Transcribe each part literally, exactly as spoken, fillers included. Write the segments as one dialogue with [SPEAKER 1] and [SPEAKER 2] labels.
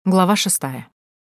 [SPEAKER 1] Глава шестая.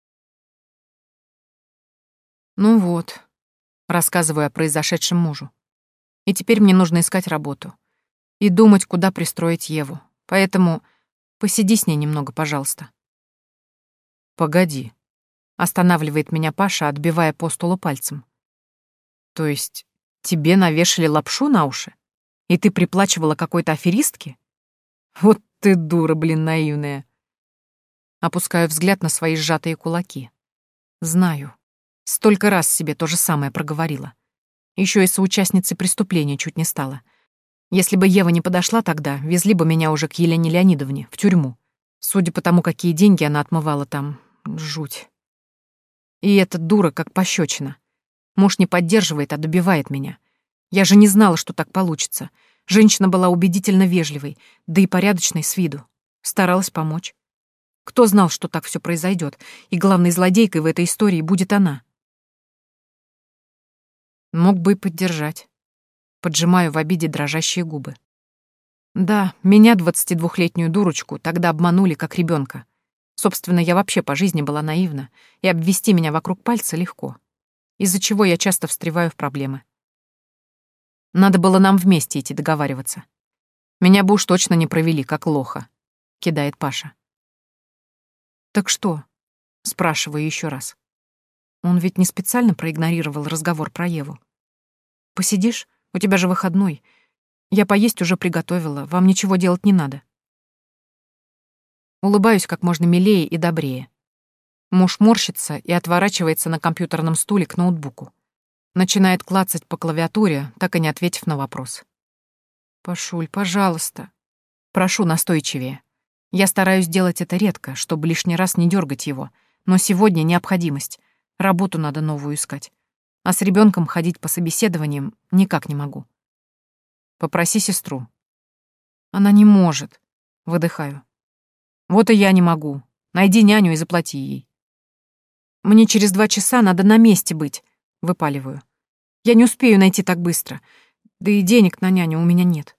[SPEAKER 1] Ну вот, рассказываю о произошедшем мужу. И теперь мне нужно искать работу. И думать, куда пристроить Еву. Поэтому посиди с ней немного, пожалуйста. Погоди. Останавливает меня Паша, отбивая по столу пальцем. То есть тебе навешали лапшу на уши? И ты приплачивала какой-то аферистке? Вот ты дура, блин, наивная. Опускаю взгляд на свои сжатые кулаки. Знаю. Столько раз себе то же самое проговорила. Еще и соучастницей преступления чуть не стала. Если бы Ева не подошла тогда, везли бы меня уже к Елене Леонидовне, в тюрьму. Судя по тому, какие деньги она отмывала там, жуть. И эта дура как пощечина. Муж не поддерживает, а добивает меня. Я же не знала, что так получится. Женщина была убедительно вежливой, да и порядочной с виду. Старалась помочь. Кто знал, что так все произойдет, и главной злодейкой в этой истории будет она? Мог бы и поддержать. Поджимаю в обиде дрожащие губы. Да, меня, двадцатидвухлетнюю дурочку, тогда обманули как ребенка. Собственно, я вообще по жизни была наивна, и обвести меня вокруг пальца легко, из-за чего я часто встреваю в проблемы. Надо было нам вместе идти договариваться. Меня бы уж точно не провели, как лоха, кидает Паша. Так что? Спрашиваю еще раз. Он ведь не специально проигнорировал разговор про Еву. Посидишь? У тебя же выходной. Я поесть уже приготовила, вам ничего делать не надо. Улыбаюсь как можно милее и добрее. Муж морщится и отворачивается на компьютерном стуле к ноутбуку. Начинает клацать по клавиатуре, так и не ответив на вопрос. «Пашуль, пожалуйста». Прошу настойчивее. Я стараюсь делать это редко, чтобы лишний раз не дергать его, но сегодня необходимость. Работу надо новую искать. А с ребенком ходить по собеседованиям никак не могу. Попроси сестру. Она не может. Выдыхаю. Вот и я не могу. Найди няню и заплати ей. Мне через два часа надо на месте быть. Выпаливаю. Я не успею найти так быстро. Да и денег на няню у меня нет.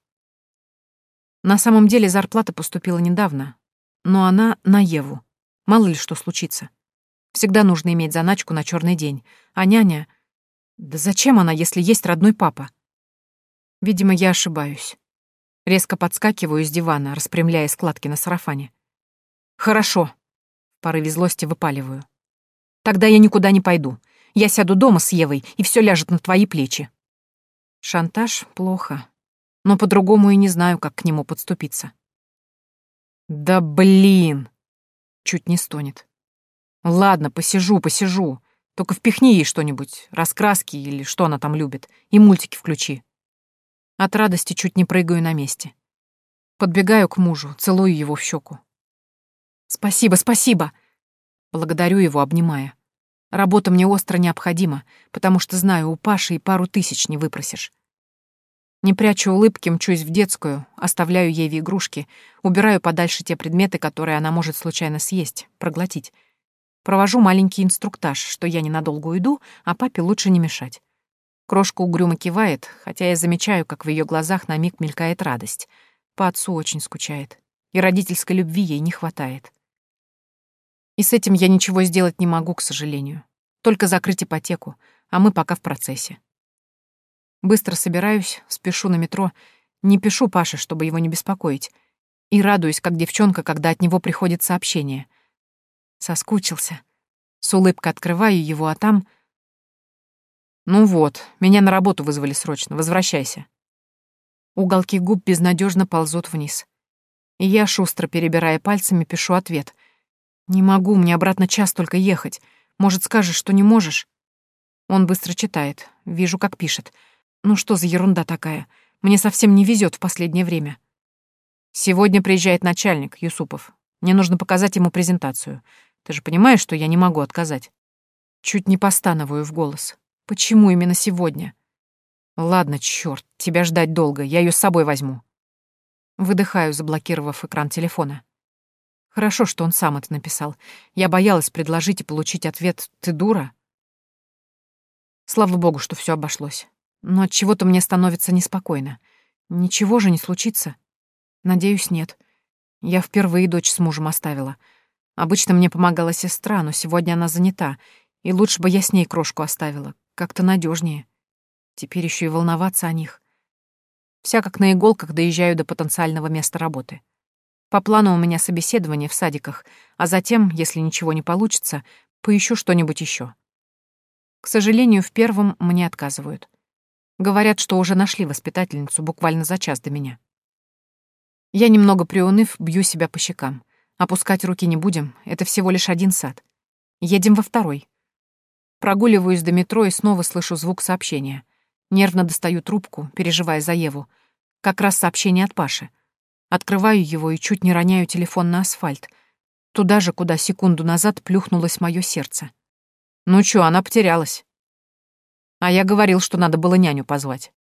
[SPEAKER 1] На самом деле зарплата поступила недавно, но она на Еву. Мало ли что случится. Всегда нужно иметь заначку на черный день. А няня... Да зачем она, если есть родной папа? Видимо, я ошибаюсь. Резко подскакиваю с дивана, распрямляя складки на сарафане. Хорошо. В порыве злости выпаливаю. Тогда я никуда не пойду. Я сяду дома с Евой, и все ляжет на твои плечи. Шантаж — плохо. Но по-другому и не знаю, как к нему подступиться. Да блин! Чуть не стонет. Ладно, посижу, посижу. Только впихни ей что-нибудь, раскраски или что она там любит, и мультики включи. От радости чуть не прыгаю на месте. Подбегаю к мужу, целую его в щеку. Спасибо, спасибо! Благодарю его, обнимая. Работа мне остро необходима, потому что знаю, у Паши и пару тысяч не выпросишь. Не прячу улыбки, мчусь в детскую, оставляю Еве игрушки, убираю подальше те предметы, которые она может случайно съесть, проглотить. Провожу маленький инструктаж, что я ненадолго уйду, а папе лучше не мешать. Крошка угрюмо кивает, хотя я замечаю, как в ее глазах на миг мелькает радость. По отцу очень скучает, и родительской любви ей не хватает. И с этим я ничего сделать не могу, к сожалению. Только закрыть ипотеку, а мы пока в процессе. Быстро собираюсь, спешу на метро, не пишу Паше, чтобы его не беспокоить, и радуюсь, как девчонка, когда от него приходит сообщение. Соскучился. С улыбкой открываю его, а там... Ну вот, меня на работу вызвали срочно, возвращайся. Уголки губ безнадежно ползут вниз. И я, шустро перебирая пальцами, пишу ответ. «Не могу, мне обратно час только ехать. Может, скажешь, что не можешь?» Он быстро читает, вижу, как пишет. «Ну что за ерунда такая? Мне совсем не везет в последнее время». «Сегодня приезжает начальник, Юсупов. Мне нужно показать ему презентацию. Ты же понимаешь, что я не могу отказать?» Чуть не постановую в голос. «Почему именно сегодня?» «Ладно, чёрт, тебя ждать долго, я её с собой возьму». Выдыхаю, заблокировав экран телефона. Хорошо, что он сам это написал. Я боялась предложить и получить ответ «ты дура?». Слава богу, что всё обошлось. Но от чего-то мне становится неспокойно. Ничего же не случится? Надеюсь, нет. Я впервые дочь с мужем оставила. Обычно мне помогала сестра, но сегодня она занята, и лучше бы я с ней крошку оставила, как-то надежнее. Теперь еще и волноваться о них. Вся как на иголках доезжаю до потенциального места работы. По плану у меня собеседование в садиках, а затем, если ничего не получится, поищу что-нибудь еще. К сожалению, в первом мне отказывают. Говорят, что уже нашли воспитательницу буквально за час до меня. Я, немного приуныв, бью себя по щекам. Опускать руки не будем, это всего лишь один сад. Едем во второй. Прогуливаюсь до метро и снова слышу звук сообщения. Нервно достаю трубку, переживая за Еву. Как раз сообщение от Паши. Открываю его и чуть не роняю телефон на асфальт. Туда же, куда секунду назад плюхнулось мое сердце. Ну чё, она потерялась. А я говорил, что надо было няню позвать.